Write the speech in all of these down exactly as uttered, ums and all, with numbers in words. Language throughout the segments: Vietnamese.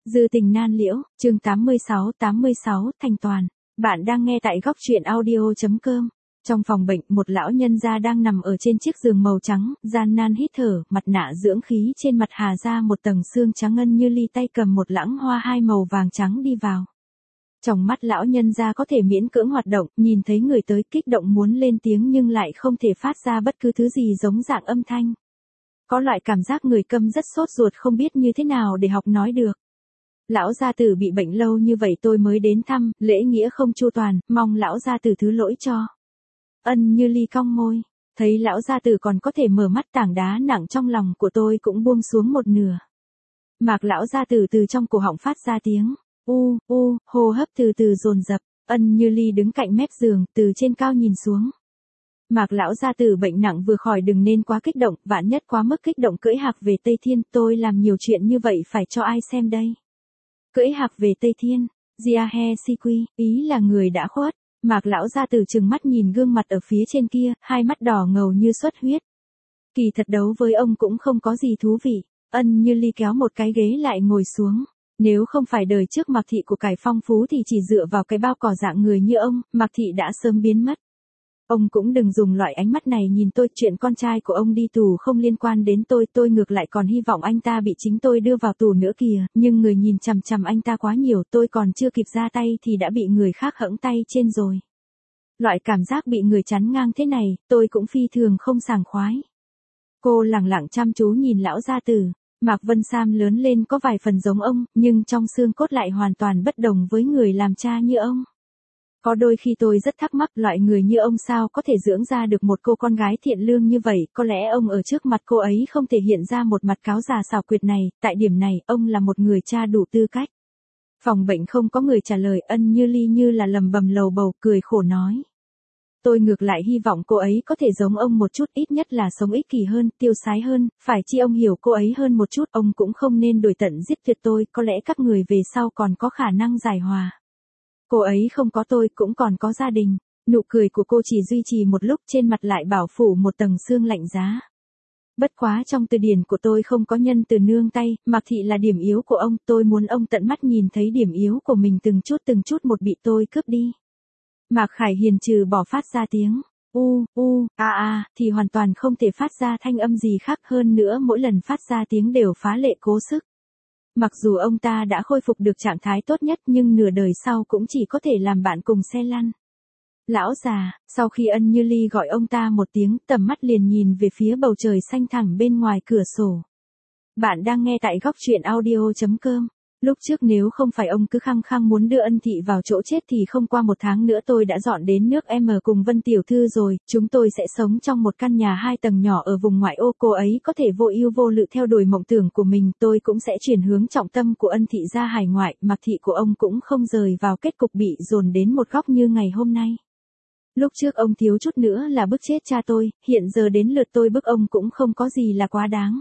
Dư tình nan liễu, chương tám mươi sáu tám mươi sáu, thành toàn. Bạn đang nghe tại góc truyện audio chấm com. Trong phòng bệnh, một lão nhân gia đang nằm ở trên chiếc giường màu trắng, gian nan hít thở, mặt nạ dưỡng khí trên mặt hà ra một tầng xương trắng ngân như ly, tay cầm một lãng hoa hai màu vàng trắng đi vào. Trong mắt lão nhân gia có thể miễn cưỡng hoạt động, nhìn thấy người tới kích động muốn lên tiếng nhưng lại không thể phát ra bất cứ thứ gì giống dạng âm thanh. Có loại cảm giác người câm rất sốt ruột không biết như thế nào để học nói được. Lão gia tử bị bệnh lâu như vậy tôi mới đến thăm, lễ nghĩa không chu toàn, mong lão gia tử thứ lỗi cho. Ân Như Ly cong môi, thấy lão gia tử còn có thể mở mắt, tảng đá nặng trong lòng của tôi cũng buông xuống một nửa. Mạc lão gia tử từ trong cổ họng phát ra tiếng u u, hô hấp từ từ dồn dập. Ân Như Ly đứng cạnh mép giường, từ trên cao nhìn xuống. Mạc lão gia tử bệnh nặng vừa khỏi, đừng nên quá kích động, vạn nhất quá mức kích động cưỡi hạc về Tây Thiên, tôi làm nhiều chuyện như vậy phải cho ai xem đây. Cưỡi hạc về Tây Thiên, Gia He Si Quy, ý là người đã khuất. Mạc lão gia tử trừng mắt nhìn gương mặt ở phía trên kia, hai mắt đỏ ngầu như xuất huyết. Kỳ thật đấu với ông cũng không có gì thú vị. Ân Như Ly kéo một cái ghế lại ngồi xuống. Nếu không phải đời trước Mạc thị của cải phong phú thì chỉ dựa vào cái bao cỏ dạng người như ông, Mạc thị đã sớm biến mất. Ông cũng đừng dùng loại ánh mắt này nhìn tôi, chuyện con trai của ông đi tù không liên quan đến tôi, tôi ngược lại còn hy vọng anh ta bị chính tôi đưa vào tù nữa kìa, nhưng người nhìn chằm chằm anh ta quá nhiều, tôi còn chưa kịp ra tay thì đã bị người khác hẫng tay trên rồi. Loại cảm giác bị người chắn ngang thế này, tôi cũng phi thường không sảng khoái. Cô lẳng lặng chăm chú nhìn lão gia tử. Mạc Vân Sam lớn lên có vài phần giống ông, nhưng trong xương cốt lại hoàn toàn bất đồng với người làm cha như ông. Có đôi khi tôi rất thắc mắc loại người như ông sao có thể dưỡng ra được một cô con gái thiện lương như vậy, có lẽ ông ở trước mặt cô ấy không thể hiện ra một mặt cáo già xảo quyệt này, tại điểm này ông là một người cha đủ tư cách. Phòng bệnh không có người trả lời, Ân Như Ly như là lầm bầm lầu bầu, cười khổ nói. Tôi ngược lại hy vọng cô ấy có thể giống ông một chút, ít nhất là sống ích kỷ hơn, tiêu sái hơn, phải chi ông hiểu cô ấy hơn một chút, ông cũng không nên đuổi tận giết tuyệt tôi, có lẽ các người về sau còn có khả năng giải hòa. Cô ấy không có tôi cũng còn có gia đình. Nụ cười của cô chỉ duy trì một lúc, trên mặt lại bảo phủ một tầng sương lạnh giá. Bất quá trong từ điển của tôi không có nhân từ nương tay, Mạc thị là điểm yếu của ông, tôi muốn ông tận mắt nhìn thấy điểm yếu của mình từng chút từng chút một bị tôi cướp đi. Mạc Khải Hiền trừ bỏ phát ra tiếng u u a a thì hoàn toàn không thể phát ra thanh âm gì khác, hơn nữa mỗi lần phát ra tiếng đều phá lệ cố sức. Mặc dù ông ta đã khôi phục được trạng thái tốt nhất nhưng nửa đời sau cũng chỉ có thể làm bạn cùng xe lăn. Lão già, sau khi Ân Như Ly gọi ông ta một tiếng, tầm mắt liền nhìn về phía bầu trời xanh thẳm bên ngoài cửa sổ. Bạn đang nghe tại góc truyện audio chấm com. Lúc trước nếu không phải ông cứ khăng khăng muốn đưa Ân thị vào chỗ chết thì không qua một tháng nữa tôi đã dọn đến nước M cùng Vân tiểu thư rồi, chúng tôi sẽ sống trong một căn nhà hai tầng nhỏ ở vùng ngoại ô, cô ấy có thể vô ưu vô lự theo đuổi mộng tưởng của mình, tôi cũng sẽ chuyển hướng trọng tâm của Ân thị ra hải ngoại, Mạc thị của ông cũng không rời vào kết cục bị dồn đến một góc như ngày hôm nay. Lúc trước ông thiếu chút nữa là bức chết cha tôi, hiện giờ đến lượt tôi bức ông cũng không có gì là quá đáng.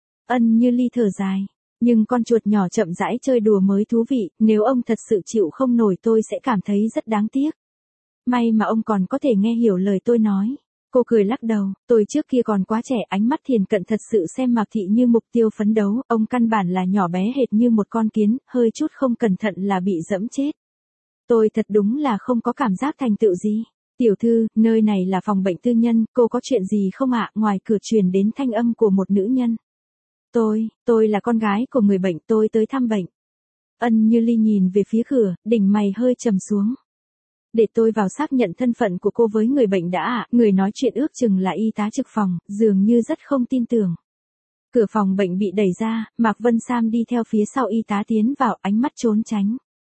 Ân Như Ly thở dài. Nhưng con chuột nhỏ chậm rãi chơi đùa mới thú vị, nếu ông thật sự chịu không nổi tôi sẽ cảm thấy rất đáng tiếc. May mà ông còn có thể nghe hiểu lời tôi nói. Cô cười lắc đầu, tôi trước kia còn quá trẻ, ánh mắt thiền cận thật sự xem Mạc thị như mục tiêu phấn đấu, ông căn bản là nhỏ bé hệt như một con kiến, hơi chút không cẩn thận là bị dẫm chết. Tôi thật đúng là không có cảm giác thành tựu gì. Tiểu thư, nơi này là phòng bệnh tư nhân, cô có chuyện gì không ạ? Ngoài cửa truyền đến thanh âm của một nữ nhân. Tôi, tôi là con gái của người bệnh, tôi tới thăm bệnh. Ân Như Ly nhìn về phía cửa, đỉnh mày hơi trầm xuống. Để tôi vào xác nhận thân phận của cô với người bệnh đã ạ, người nói chuyện ước chừng là y tá trực phòng, dường như rất không tin tưởng. Cửa phòng bệnh bị đẩy ra, Mạc Vân Sam đi theo phía sau y tá tiến vào, ánh mắt trốn tránh.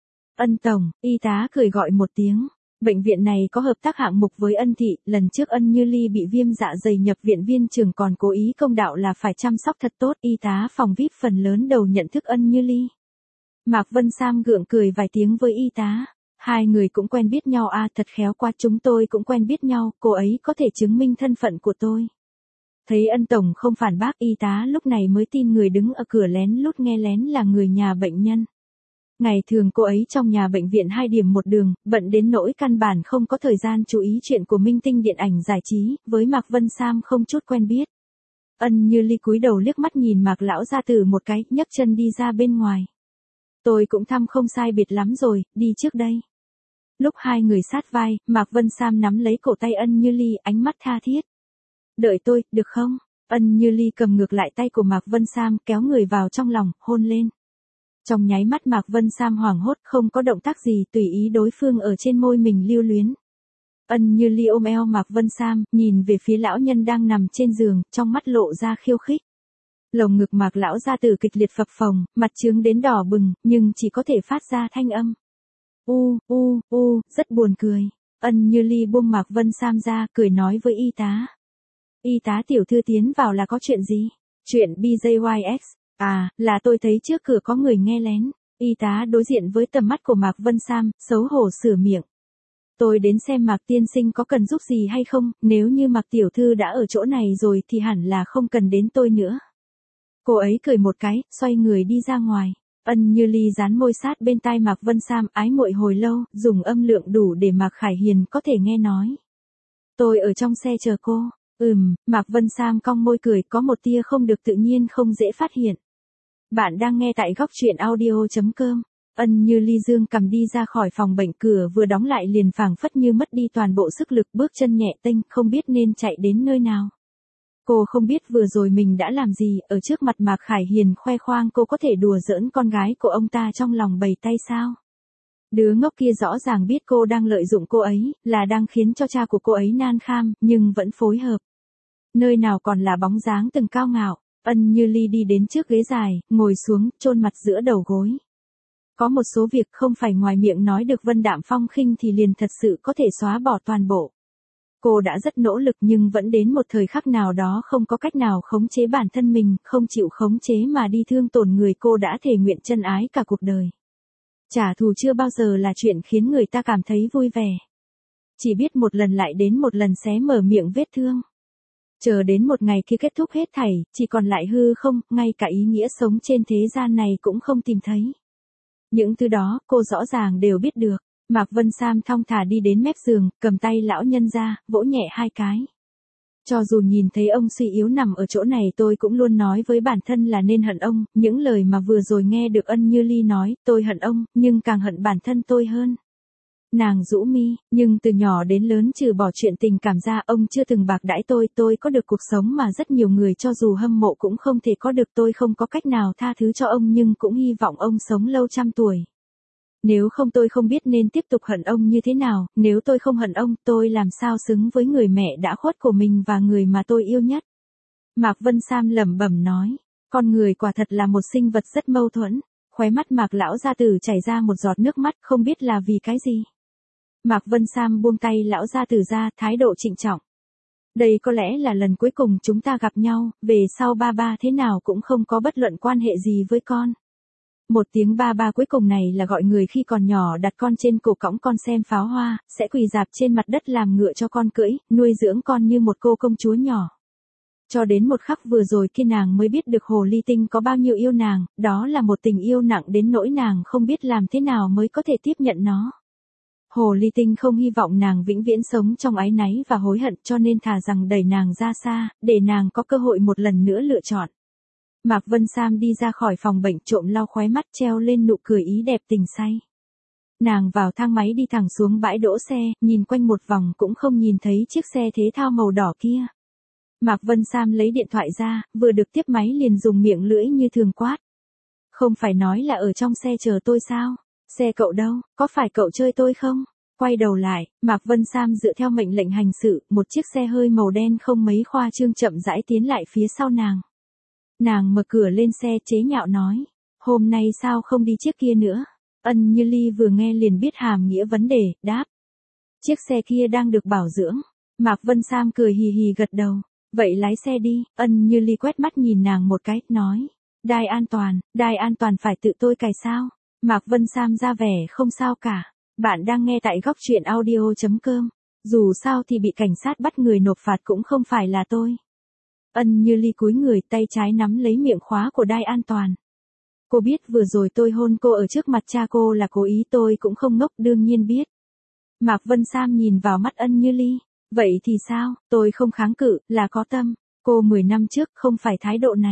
Ân tổng, y tá cười gọi một tiếng. Bệnh viện này có hợp tác hạng mục với Ân thị, lần trước Ân Như Ly bị viêm dạ dày nhập viện, viên trưởng còn cố ý công đạo là phải chăm sóc thật tốt, y tá phòng vi ai pi phần lớn đầu nhận thức Ân Như Ly. Mạc Vân Sam gượng cười vài tiếng với y tá, hai người cũng quen biết nhau à, thật khéo quá, chúng tôi cũng quen biết nhau, cô ấy có thể chứng minh thân phận của tôi. Thấy Ân tổng không phản bác, y tá lúc này mới tin người đứng ở cửa lén lút nghe lén là người nhà bệnh nhân. Ngày thường cô ấy trong nhà bệnh viện hai điểm một đường, bận đến nỗi căn bản không có thời gian chú ý chuyện của minh tinh điện ảnh giải trí, với Mạc Vân Sam không chút quen biết. Ân Như Ly cúi đầu liếc mắt nhìn Mạc lão gia tử một cái, nhấc chân đi ra bên ngoài. Tôi cũng thăm không sai biệt lắm rồi, đi trước đây. Lúc hai người sát vai, Mạc Vân Sam nắm lấy cổ tay Ân Như Ly, ánh mắt tha thiết. Đợi tôi, được không? Ân Như Ly cầm ngược lại tay của Mạc Vân Sam, kéo người vào trong lòng, hôn lên. Trong nháy mắt Mạc Vân Sam hoảng hốt, không có động tác gì, tùy ý đối phương ở trên môi mình lưu luyến. Ân Như Ly ôm eo Mạc Vân Sam, nhìn về phía lão nhân đang nằm trên giường, trong mắt lộ ra khiêu khích. Lồng ngực Mạc lão gia tử kịch liệt phập phồng, mặt trướng đến đỏ bừng, nhưng chỉ có thể phát ra thanh âm. U, u, u, rất buồn cười. Ân Như Ly buông Mạc Vân Sam ra, cười nói với y tá. Y tá tiểu thư tiến vào là có chuyện gì? Chuyện bê gi i ích. À, là tôi thấy trước cửa có người nghe lén. Y tá đối diện với tầm mắt của Mạc Vân Sam, xấu hổ sửa miệng. Tôi đến xem Mạc tiên sinh có cần giúp gì hay không, nếu như Mạc tiểu thư đã ở chỗ này rồi thì hẳn là không cần đến tôi nữa. Cô ấy cười một cái, xoay người đi ra ngoài. Ân Như Ly dán môi sát bên tai Mạc Vân Sam, ái muội hồi lâu, dùng âm lượng đủ để Mạc Khải Hiền có thể nghe nói. Tôi ở trong xe chờ cô. Ừm, Mạc Vân Sam cong môi cười, có một tia không được tự nhiên, không dễ phát hiện. Bạn đang nghe tại góc truyện audio chấm com. Ân Như Ly dương cầm đi ra khỏi phòng bệnh, cửa vừa đóng lại liền phảng phất như mất đi toàn bộ sức lực, bước chân nhẹ tênh, không biết nên chạy đến nơi nào. Cô không biết vừa rồi mình đã làm gì, ở trước mặt Mạc Khải Hiền khoe khoang cô có thể đùa giỡn con gái của ông ta, trong lòng bày tay sao. Đứa ngốc kia rõ ràng biết cô đang lợi dụng cô ấy, là đang khiến cho cha của cô ấy nan kham, nhưng vẫn phối hợp. Nơi nào còn là bóng dáng từng cao ngạo. Ân Như Ly đi đến trước ghế dài, ngồi xuống, chôn mặt giữa đầu gối. Có một số việc không phải ngoài miệng nói được vân đạm phong khinh thì liền thật sự có thể xóa bỏ toàn bộ. Cô đã rất nỗ lực nhưng vẫn đến một thời khắc nào đó không có cách nào khống chế bản thân mình, không chịu khống chế mà đi thương tổn người cô đã thề nguyện chân ái cả cuộc đời. Trả thù chưa bao giờ là chuyện khiến người ta cảm thấy vui vẻ. Chỉ biết một lần lại đến một lần xé mở miệng vết thương. Chờ đến một ngày khi kết thúc hết thảy, chỉ còn lại hư không, ngay cả ý nghĩa sống trên thế gian này cũng không tìm thấy. Những thứ đó, cô rõ ràng đều biết được. Mạc Vân Sam thong thả đi đến mép giường, cầm tay lão nhân ra, vỗ nhẹ hai cái. Cho dù nhìn thấy ông suy yếu nằm ở chỗ này, tôi cũng luôn nói với bản thân là nên hận ông, những lời mà vừa rồi nghe được Ân Như Ly nói, tôi hận ông, nhưng càng hận bản thân tôi hơn. Nàng rũ mi, nhưng từ nhỏ đến lớn trừ bỏ chuyện tình cảm ra, ông chưa từng bạc đãi tôi, tôi có được cuộc sống mà rất nhiều người cho dù hâm mộ cũng không thể có được, tôi không có cách nào tha thứ cho ông nhưng cũng hy vọng ông sống lâu trăm tuổi. Nếu không tôi không biết nên tiếp tục hận ông như thế nào, nếu tôi không hận ông, tôi làm sao xứng với người mẹ đã khuất của mình và người mà tôi yêu nhất. Mạc Vân Sam lẩm bẩm nói, con người quả thật là một sinh vật rất mâu thuẫn, khóe mắt Mạc lão gia tử chảy ra một giọt nước mắt, không biết là vì cái gì. Mạc Vân Sam buông tay lão gia tử ra, thái độ trịnh trọng. Đây có lẽ là lần cuối cùng chúng ta gặp nhau, về sau ba ba thế nào cũng không có bất luận quan hệ gì với con. Một tiếng ba ba cuối cùng này là gọi người khi còn nhỏ đặt con trên cổ cõng con xem pháo hoa, sẽ quỳ dạp trên mặt đất làm ngựa cho con cưỡi, nuôi dưỡng con như một cô công chúa nhỏ. Cho đến một khắc vừa rồi khi nàng mới biết được hồ ly tinh có bao nhiêu yêu nàng, đó là một tình yêu nặng đến nỗi nàng không biết làm thế nào mới có thể tiếp nhận nó. Hồ ly tinh không hy vọng nàng vĩnh viễn sống trong áy náy và hối hận, cho nên thà rằng đẩy nàng ra xa, để nàng có cơ hội một lần nữa lựa chọn. Mạc Vân Sam đi ra khỏi phòng bệnh, trộm lau khóe mắt, treo lên nụ cười ý đẹp tình say. Nàng vào thang máy đi thẳng xuống bãi đỗ xe, nhìn quanh một vòng cũng không nhìn thấy chiếc xe thể thao màu đỏ kia. Mạc Vân Sam lấy điện thoại ra, vừa được tiếp máy liền dùng miệng lưỡi như thường quát. Không phải nói là ở trong xe chờ tôi sao? Xe cậu đâu, có phải cậu chơi tôi không? Quay đầu lại, Mạc Vân Sam dựa theo mệnh lệnh hành sự, một chiếc xe hơi màu đen không mấy khoa trương chậm rãi tiến lại phía sau nàng. Nàng mở cửa lên xe chế nhạo nói, hôm nay sao không đi chiếc kia nữa? Ân Như Ly vừa nghe liền biết hàm nghĩa vấn đề, đáp. Chiếc xe kia đang được bảo dưỡng. Mạc Vân Sam cười hì hì gật đầu, vậy lái xe đi. Ân Như Ly quét mắt nhìn nàng một cái, nói, đai an toàn, đai an toàn phải tự tôi cài sao? Mạc Vân Sam ra vẻ không sao cả. Bạn đang nghe tại góc truyện audio chấm com. Dù sao thì bị cảnh sát bắt người nộp phạt cũng không phải là tôi. Ân Như Ly cúi người, tay trái nắm lấy miệng khóa của đai an toàn. Cô biết vừa rồi tôi hôn cô ở trước mặt cha cô là cố ý, tôi cũng không ngốc, đương nhiên biết. Mạc Vân Sam nhìn vào mắt Ân Như Ly. Vậy thì sao, tôi không kháng cự, là có tâm. Cô mười năm trước không phải thái độ này.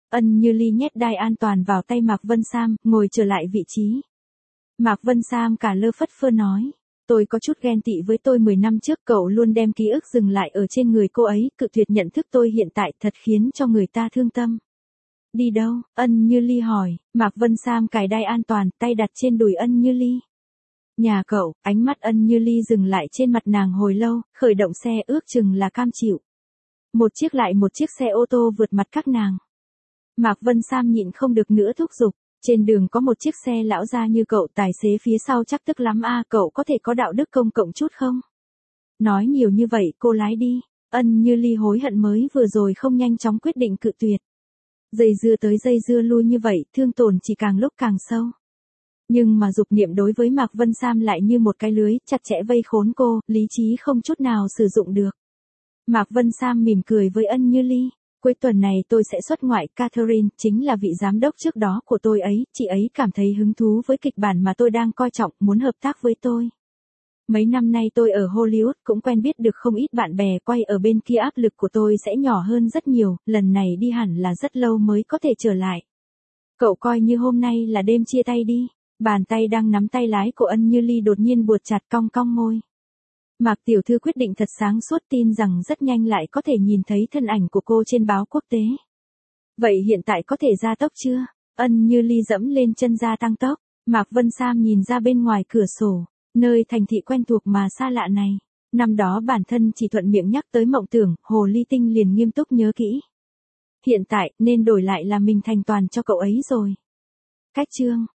Ân Như Ly nhét đai an toàn vào tay Mạc Vân Sam, ngồi trở lại vị trí. Mạc Vân Sam cả lơ phất phơ nói. Tôi có chút ghen tị với tôi mười năm trước, cậu luôn đem ký ức dừng lại ở trên người cô ấy, cự tuyệt nhận thức tôi hiện tại, thật khiến cho người ta thương tâm. Đi đâu? Ân Như Ly hỏi. Mạc Vân Sam cài đai an toàn, tay đặt trên đùi Ân Như Ly. Nhà cậu. Ánh mắt Ân Như Ly dừng lại trên mặt nàng hồi lâu, khởi động xe, ước chừng là cam chịu. Một chiếc lại một chiếc xe ô tô vượt mặt các nàng. Mạc Vân Sam nhịn không được nữa thúc giục. Trên đường có một chiếc xe lão gia như cậu, tài xế phía sau chắc tức lắm a, cậu có thể có đạo đức công cộng chút không? Nói nhiều như vậy, cô lái đi. Ân Như Ly hối hận mới vừa rồi không nhanh chóng quyết định cự tuyệt. Dây dưa tới dây dưa lui như vậy, thương tổn chỉ càng lúc càng sâu. Nhưng mà dục niệm đối với Mạc Vân Sam lại như một cái lưới, chặt chẽ vây khốn cô, lý trí không chút nào sử dụng được. Mạc Vân Sam mỉm cười với Ân Như Ly. Cuối tuần này tôi sẽ xuất ngoại, Catherine, chính là vị giám đốc trước đó của tôi ấy, chị ấy cảm thấy hứng thú với kịch bản mà tôi đang coi trọng, muốn hợp tác với tôi. Mấy năm nay tôi ở Hollywood cũng quen biết được không ít bạn bè quay ở bên kia, áp lực của tôi sẽ nhỏ hơn rất nhiều, lần này đi hẳn là rất lâu mới có thể trở lại. Cậu coi như hôm nay là đêm chia tay đi. Bàn tay đang nắm tay lái của Ân Như Ly đột nhiên buột chặt, cong cong môi. Mạc tiểu thư quyết định thật sáng suốt, tin rằng rất nhanh lại có thể nhìn thấy thân ảnh của cô trên báo quốc tế. Vậy hiện tại có thể ra tốc chưa? Ân Như Ly dẫm lên chân ga tăng tốc. Mạc Vân Sam nhìn ra bên ngoài cửa sổ, nơi thành thị quen thuộc mà xa lạ này. Năm đó bản thân chỉ thuận miệng nhắc tới mộng tưởng, Hồ Ly Tinh liền nghiêm túc nhớ kỹ. Hiện tại nên đổi lại là mình thành toàn cho cậu ấy rồi. Cách chương